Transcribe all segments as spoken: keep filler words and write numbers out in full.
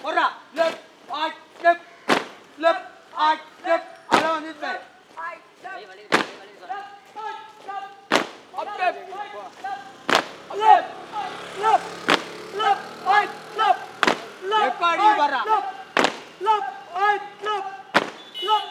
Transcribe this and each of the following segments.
Ora, left, right, left, left, right, left. Along this way. Up left, left, left, left, right, left, left, right, left, left, right, left, left.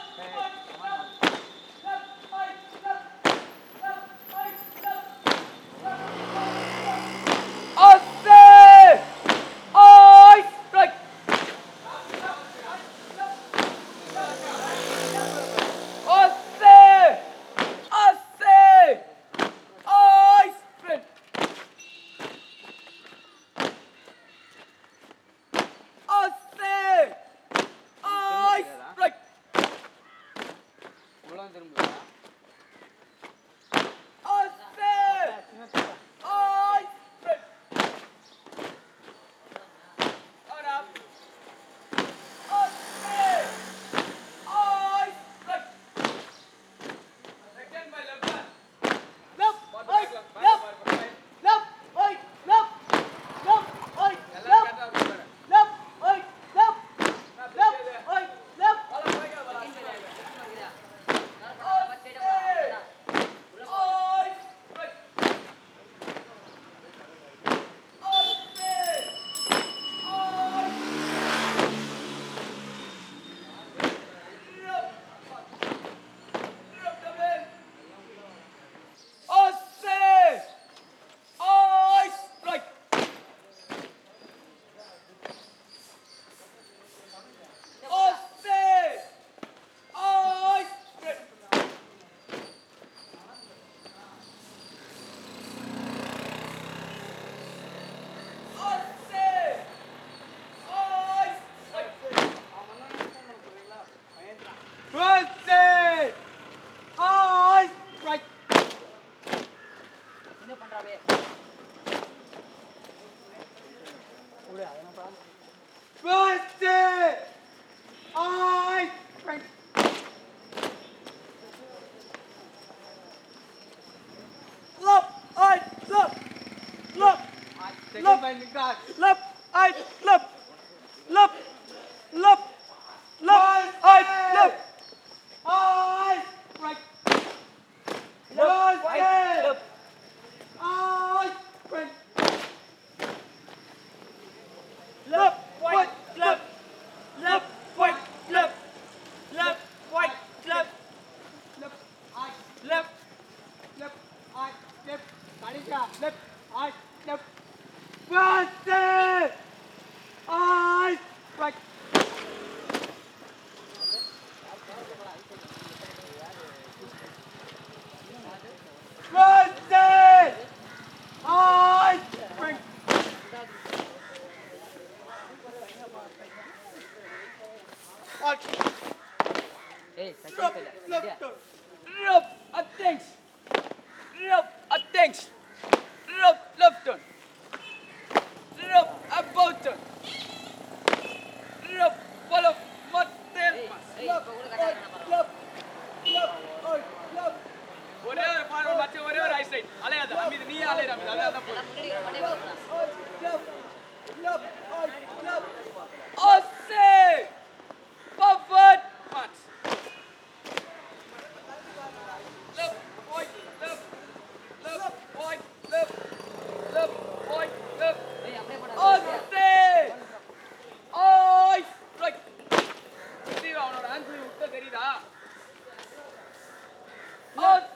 Left, left, right, left, left, left, left, right, left, right, right, left, right, left, right, right, left, right, left, left, right, left, left, right, left, left, right, left, left, right, left, left, right, left. Right, right, right. Right, right, right. Watch. Hey, Drop, left turn. Drop, a thanks. Drop, a thanks. Drop, left turn. Drop, a both turn. Drop, follow, mud, tail. Left, right, left, left, right, left. ஒரே ஒரு forward மச்ச ஒரே ஒரு right side அலையாத Hameed நீ அலையற அமீது அலையாத போ left right left ஓசே forward march left right left left right left left right left ஏய் அப்படியே போடா ஓசே ஓய் ரைட் தீவா அவனோட ஆன்சர் உள்ள தெரியுதா ஓ